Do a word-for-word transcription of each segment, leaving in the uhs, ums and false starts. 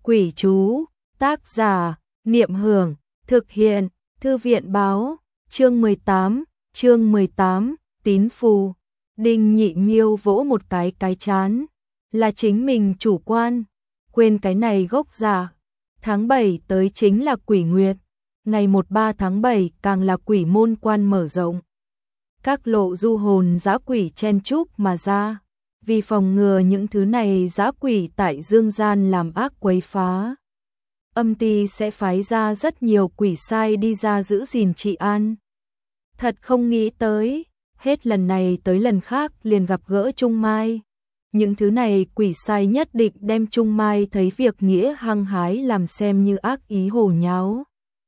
Quỷ chú, tác giả, Niệm Hưởng, thực hiện, Thư viện báo, chương mười tám, chương mười tám, tín phù. Đinh Nhị Miêu vỗ một cái cái chán, là chính mình chủ quan, quên cái này gốc giả. Tháng bảy tới chính là Quỷ Nguyệt, ngày mùng ba tháng bảy càng là quỷ môn quan mở rộng. Các lộ du hồn dã quỷ chen chúc mà ra, vì phòng ngừa những thứ này dã quỷ tại dương gian làm ác quấy phá. Âm ty sẽ phái ra rất nhiều quỷ sai đi ra giữ gìn trị an. Thật không nghĩ tới, hết lần này tới lần khác liền gặp gỡ Trung Mai. Những thứ này quỷ sai nhất định đem Trung Mai thấy việc nghĩa hăng hái làm xem như ác ý hồ nháo.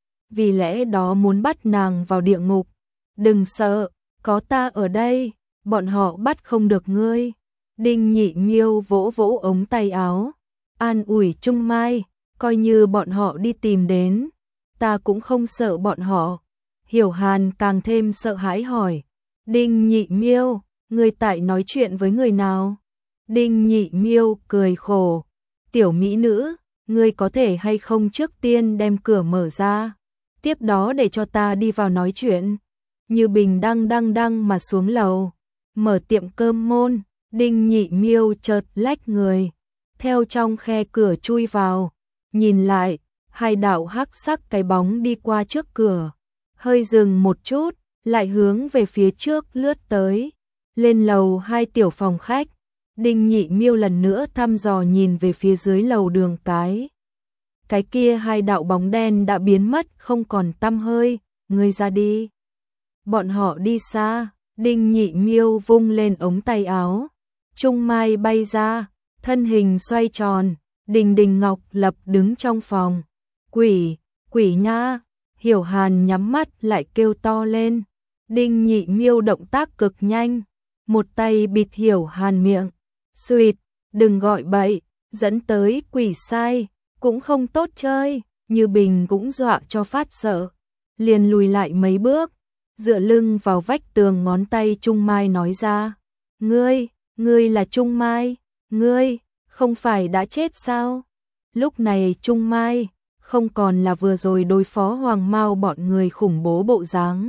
Vì lẽ đó muốn bắt nàng vào địa ngục. Đừng sợ, có ta ở đây, bọn họ bắt không được ngươi. Đinh Nhị Miêu vỗ vỗ ống tay áo, an ủi Trung Mai, coi như bọn họ đi tìm đến, ta cũng không sợ bọn họ. Hiểu Hàn càng thêm sợ hãi hỏi, Đinh Nhị Miêu, ngươi tại nói chuyện với người nào? Đinh Nhị Miêu cười khổ, tiểu mỹ nữ, ngươi có thể hay không trước tiên đem cửa mở ra, tiếp đó để cho ta đi vào nói chuyện. Như Bình đăng đăng đăng mà xuống lầu, mở tiệm cơm môn. Đinh Nhị Miêu chợt lách người, theo trong khe cửa chui vào, nhìn lại, hai đạo hắc sắc cái bóng đi qua trước cửa, hơi dừng một chút, lại hướng về phía trước lướt tới, lên lầu hai tiểu phòng khách. Đinh Nhị Miêu lần nữa thăm dò nhìn về phía dưới lầu đường cái. Cái kia hai đạo bóng đen đã biến mất không còn tăm hơi, ngươi ra đi. Bọn họ đi xa, Đinh Nhị Miêu vung lên ống tay áo. Trung Mai bay ra, thân hình xoay tròn, Đình Đình Ngọc Lập đứng trong phòng. Quỷ, quỷ nha, Hiểu Hàn nhắm mắt lại kêu to lên. Đinh Nhị Miêu động tác cực nhanh, một tay bịt Hiểu Hàn miệng. Xuyệt, đừng gọi bậy, dẫn tới quỷ sai, cũng không tốt chơi. Như Bình cũng dọa cho phát sợ, liền lùi lại mấy bước, dựa lưng vào vách tường, ngón tay Trung Mai nói ra, ngươi, ngươi là Trung Mai, ngươi, không phải đã chết sao? Lúc này Trung Mai, không còn là vừa rồi đối phó Hoàng Mao bọn người khủng bố bộ dáng,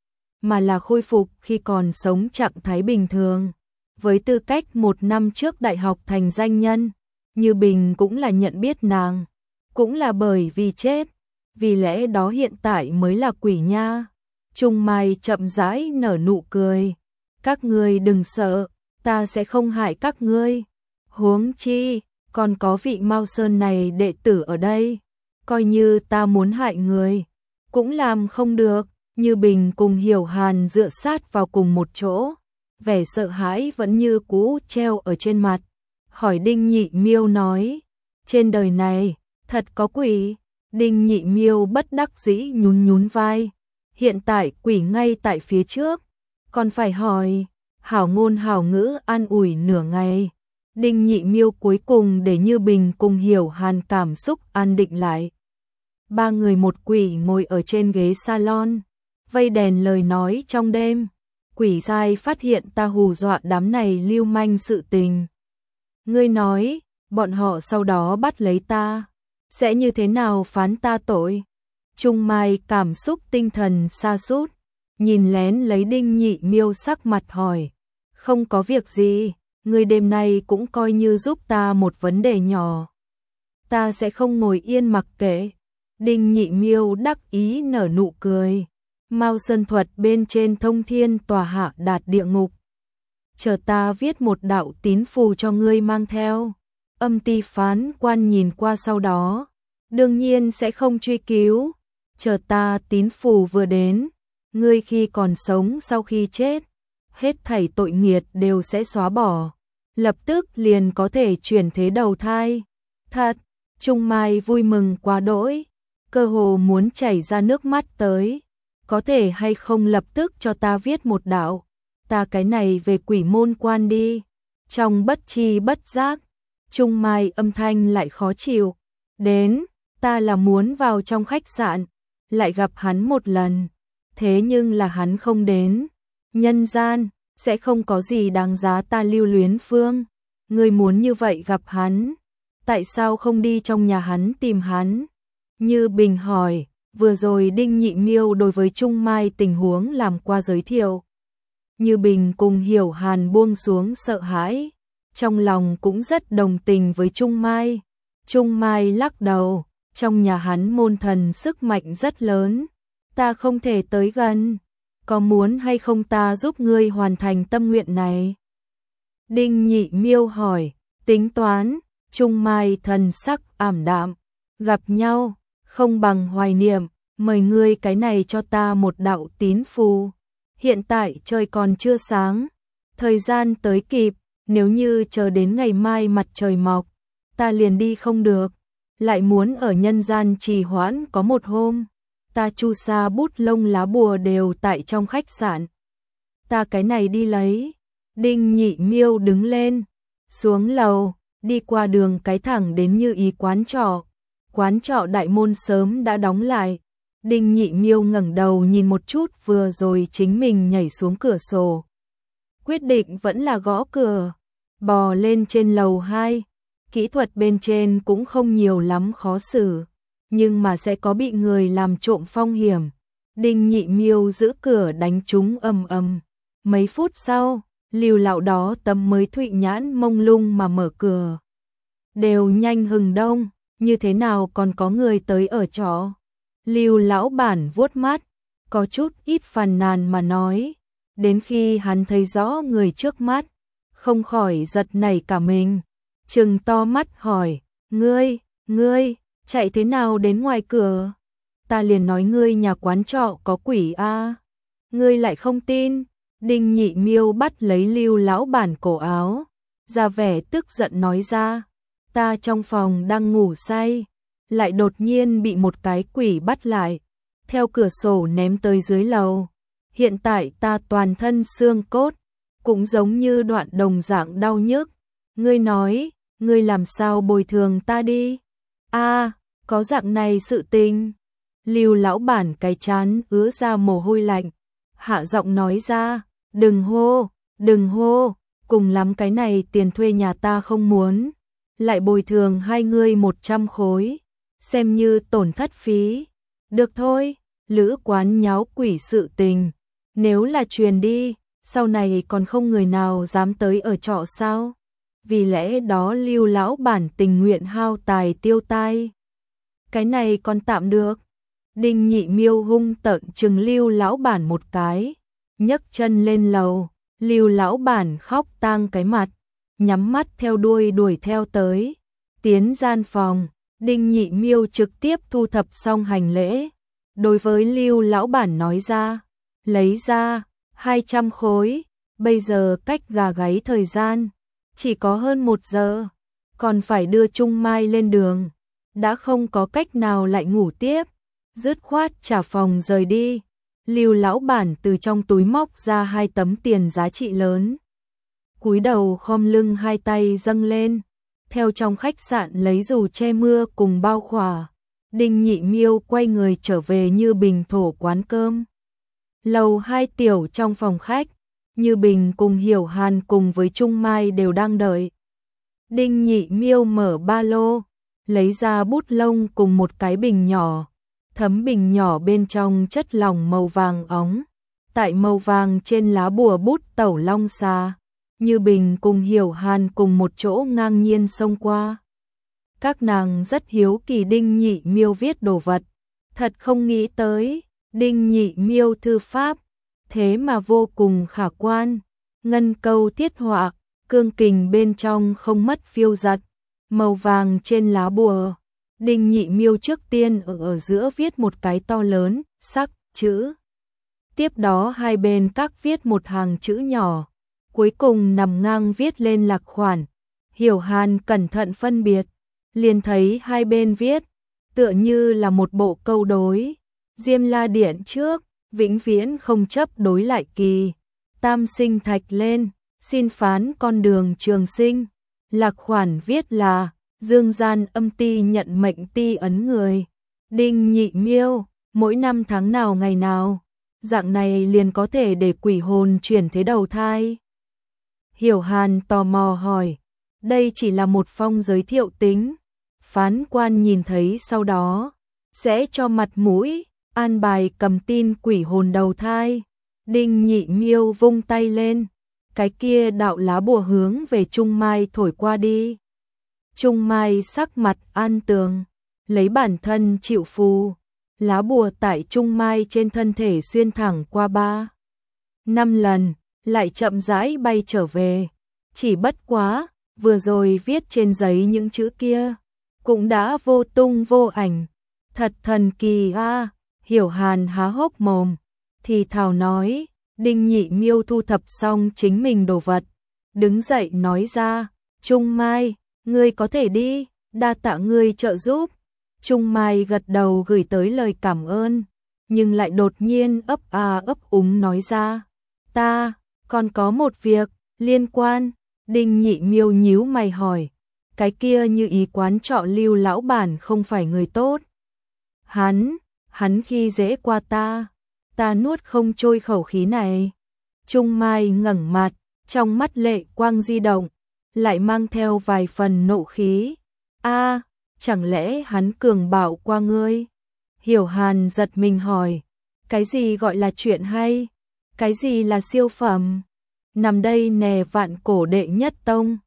mà là khôi phục khi còn sống trạng thái bình thường. Với tư cách một năm trước đại học thành danh nhân, Như Bình cũng là nhận biết nàng, cũng là bởi vì chết, vì lẽ đó hiện tại mới là quỷ nha. Trung Mai chậm rãi nở nụ cười, các ngươi đừng sợ, ta sẽ không hại các ngươi. Huống chi, còn có vị Mao Sơn này đệ tử ở đây, coi như ta muốn hại người, cũng làm không được. Như Bình cùng Hiểu Hàn dựa sát vào cùng một chỗ, vẻ sợ hãi vẫn như cũ treo ở trên mặt. Hỏi Đinh Nhị Miêu nói, trên đời này, thật có quỷ? Đinh Nhị Miêu bất đắc dĩ nhún nhún vai, hiện tại quỷ ngay tại phía trước, còn phải hỏi. Hảo ngôn hảo ngữ an ủi nửa ngày, Đinh Nhị Miêu cuối cùng để Như Bình cùng Hiểu Hàn cảm xúc an định lại. Ba người một quỷ ngồi ở trên ghế salon, vây đèn lời nói trong đêm. Quỷ sai phát hiện ta hù dọa đám này lưu manh sự tình. Ngươi nói, bọn họ sau đó bắt lấy ta, sẽ như thế nào phán ta tội? Trung Mai cảm xúc tinh thần sa sút, nhìn lén lấy Đinh Nhị Miêu sắc mặt hỏi, không có việc gì, ngươi đêm nay cũng coi như giúp ta một vấn đề nhỏ. Ta sẽ không ngồi yên mặc kệ. Đinh Nhị Miêu đắc ý nở nụ cười. Mao Sơn thuật bên trên thông thiên tòa hạ đạt địa ngục. Chờ ta viết một đạo tín phù cho ngươi mang theo. Âm ty phán quan nhìn qua sau đó, đương nhiên sẽ không truy cứu. Chờ ta tín phù vừa đến, ngươi khi còn sống sau khi chết, hết thảy tội nghiệt đều sẽ xóa bỏ, lập tức liền có thể chuyển thế đầu thai. Thật, Trung Mai vui mừng quá đỗi, cơ hồ muốn chảy ra nước mắt tới. Có thể hay không lập tức cho ta viết một đạo, ta cái này về quỷ môn quan đi. Trong bất chi bất giác, Trung Mai âm thanh lại khó chịu. Đến, ta là muốn vào trong khách sạn, lại gặp hắn một lần, thế nhưng là hắn không đến. Nhân gian, sẽ không có gì đáng giá ta lưu luyến phương. Ngươi muốn như vậy gặp hắn, tại sao không đi trong nhà hắn tìm hắn? Như Bình hỏi, vừa rồi Đinh Nhị Miêu đối với Trung Mai tình huống làm qua giới thiệu. Như Bình cùng Hiểu Hàn buông xuống sợ hãi, trong lòng cũng rất đồng tình với Trung Mai. Trung Mai lắc đầu, trong nhà hắn môn thần sức mạnh rất lớn, ta không thể tới gần, có muốn hay không ta giúp ngươi hoàn thành tâm nguyện này? Đinh Nhị Miêu hỏi, tính toán. Trung Mai thần sắc ảm đạm, gặp nhau, không bằng hoài niệm, mời ngươi cái này cho ta một đạo tín phù. Hiện tại trời còn chưa sáng, thời gian tới kịp, nếu như chờ đến ngày mai mặt trời mọc, ta liền đi không được, lại muốn ở nhân gian trì hoãn có một hôm, ta chu sa bút lông lá bùa đều tại trong khách sạn. Ta cái này đi lấy. Đinh Nhị Miêu đứng lên, xuống lầu, đi qua đường cái thẳng đến Như Ý quán trọ. Quán trọ đại môn sớm đã đóng lại. Đinh Nhị Miêu ngẩng đầu nhìn một chút vừa rồi chính mình nhảy xuống cửa sổ. Quyết định vẫn là gõ cửa, bò lên trên lầu hai. Kỹ thuật bên trên cũng không nhiều lắm khó xử, nhưng mà sẽ có bị người làm trộm phong hiểm. Đinh Nhị Miêu giữ cửa đánh trúng ầm ầm. Mấy phút sau, Lưu lão đó tấm mới thụy nhãn mông lung mà mở cửa. Đều nhanh hừng đông, như thế nào còn có người tới ở trọ? Lưu lão bản vuốt mắt, có chút ít phàn nàn mà nói. Đến khi hắn thấy rõ người trước mắt, không khỏi giật nảy cả mình. Trừng to mắt hỏi, ngươi, ngươi, chạy thế nào đến ngoài cửa? Ta liền nói ngươi nhà quán trọ có quỷ a, ngươi lại không tin. Đinh Nhị Miêu bắt lấy Lưu lão bản cổ áo, ra vẻ tức giận nói ra, ta trong phòng đang ngủ say, lại đột nhiên bị một cái quỷ bắt lại, theo cửa sổ ném tới dưới lầu. Hiện tại ta toàn thân xương cốt, cũng giống như đoạn đồng dạng đau nhức. Ngươi nói, ngươi làm sao bồi thường ta đi? A, có dạng này sự tình. Lưu lão bản cái chán ứa ra mồ hôi lạnh, hạ giọng nói ra, đừng hô, đừng hô, cùng lắm cái này tiền thuê nhà ta không muốn, lại bồi thường hai ngươi một trăm khối, xem như tổn thất phí. Được thôi, lữ quán nháo quỷ sự tình, nếu là truyền đi, sau này còn không người nào dám tới ở trọ sao? Vì lẽ đó Lưu lão bản tình nguyện hao tài tiêu tai. Cái này còn tạm được. Đinh Nhị Miêu hung tợn trừng Lưu lão bản một cái, nhấc chân lên lầu. Lưu lão bản khóc tang cái mặt, nhắm mắt theo đuôi đuổi theo tới. Tiến gian phòng, Đinh Nhị Miêu trực tiếp thu thập xong hành lễ, đối với Lưu lão bản nói ra, lấy ra hai trăm khối, bây giờ cách gà gáy thời gian chỉ có hơn một giờ, còn phải đưa Trung Mai lên đường, đã không có cách nào lại ngủ tiếp, dứt khoát trả phòng rời đi. Lưu lão bản từ trong túi móc ra hai tấm tiền giá trị lớn, cúi đầu khom lưng hai tay dâng lên, theo trong khách sạn lấy dù che mưa cùng bao khỏa. Đinh Nhị Miêu quay người trở về Như Bình thổ quán cơm. Lầu hai tiểu trong phòng khách, Như Bình cùng Hiểu Hàn cùng với Trung Mai đều đang đợi. Đinh Nhị Miêu mở ba lô, lấy ra bút lông cùng một cái bình nhỏ. Thấm bình nhỏ bên trong chất lỏng màu vàng óng, tại màu vàng trên lá bùa bút tẩu long xà. Như Bình cùng Hiểu Hàn cùng một chỗ ngang nhiên xông qua. Các nàng rất hiếu kỳ Đinh Nhị Miêu viết đồ vật, thật không nghĩ tới, Đinh Nhị Miêu thư pháp, thế mà vô cùng khả quan, ngân câu thiết họa, cương kình bên trong không mất phiêu giật, màu vàng trên lá bùa. Đinh Nhị Miêu trước tiên ở ở giữa viết một cái to lớn, sắc, chữ. Tiếp đó hai bên các viết một hàng chữ nhỏ, cuối cùng nằm ngang viết lên lạc khoản. Hiểu Hàn cẩn thận phân biệt, liền thấy hai bên viết, tựa như là một bộ câu đối. Diêm La Điện trước, vĩnh viễn không chấp đối lại kỳ. Tam sinh thạch lên, xin phán con đường trường sinh. Lạc khoản viết là, dương gian âm ti nhận mệnh ti ấn người. Đinh Nhị Miêu, mỗi năm tháng nào ngày nào, dạng này liền có thể để quỷ hồn chuyển thế đầu thai. Hiểu Hàn tò mò hỏi, đây chỉ là một phong giới thiệu tính. Phán quan nhìn thấy sau đó, sẽ cho mặt mũi, an bài cầm tin quỷ hồn đầu thai. Đinh Nhị Miêu vung tay lên, cái kia đạo lá bùa hướng về Trung Mai thổi qua đi. Trung Mai sắc mặt an tường, lấy bản thân chịu phù, lá bùa tại Trung Mai trên thân thể xuyên thẳng qua ba, năm lần, lại chậm rãi bay trở về. Chỉ bất quá, vừa rồi viết trên giấy những chữ kia, cũng đã vô tung vô ảnh. Thật thần kỳ a. Hiểu Hàn há hốc mồm, thì thào nói. Đinh Nhị Miêu thu thập xong chính mình đồ vật, đứng dậy nói ra, Trung Mai, ngươi có thể đi, đa tạ ngươi trợ giúp. Trung Mai gật đầu gửi tới lời cảm ơn, nhưng lại đột nhiên ấp à ấp úng nói ra, ta, còn có một việc, liên quan. Đinh Nhị Miêu nhíu mày hỏi, cái kia Như Ý quán trọ Lưu lão bản không phải người tốt. Hắn, hắn khi dễ qua ta, ta nuốt không trôi khẩu khí này. Trung Mai ngẩng mặt, trong mắt lệ quang di động, lại mang theo vài phần nộ khí. A, chẳng lẽ hắn cường bạo qua ngươi? Hiểu Hàn giật mình hỏi, cái gì gọi là chuyện hay? Cái gì là siêu phẩm? Nằm đây nè vạn cổ đệ nhất tông,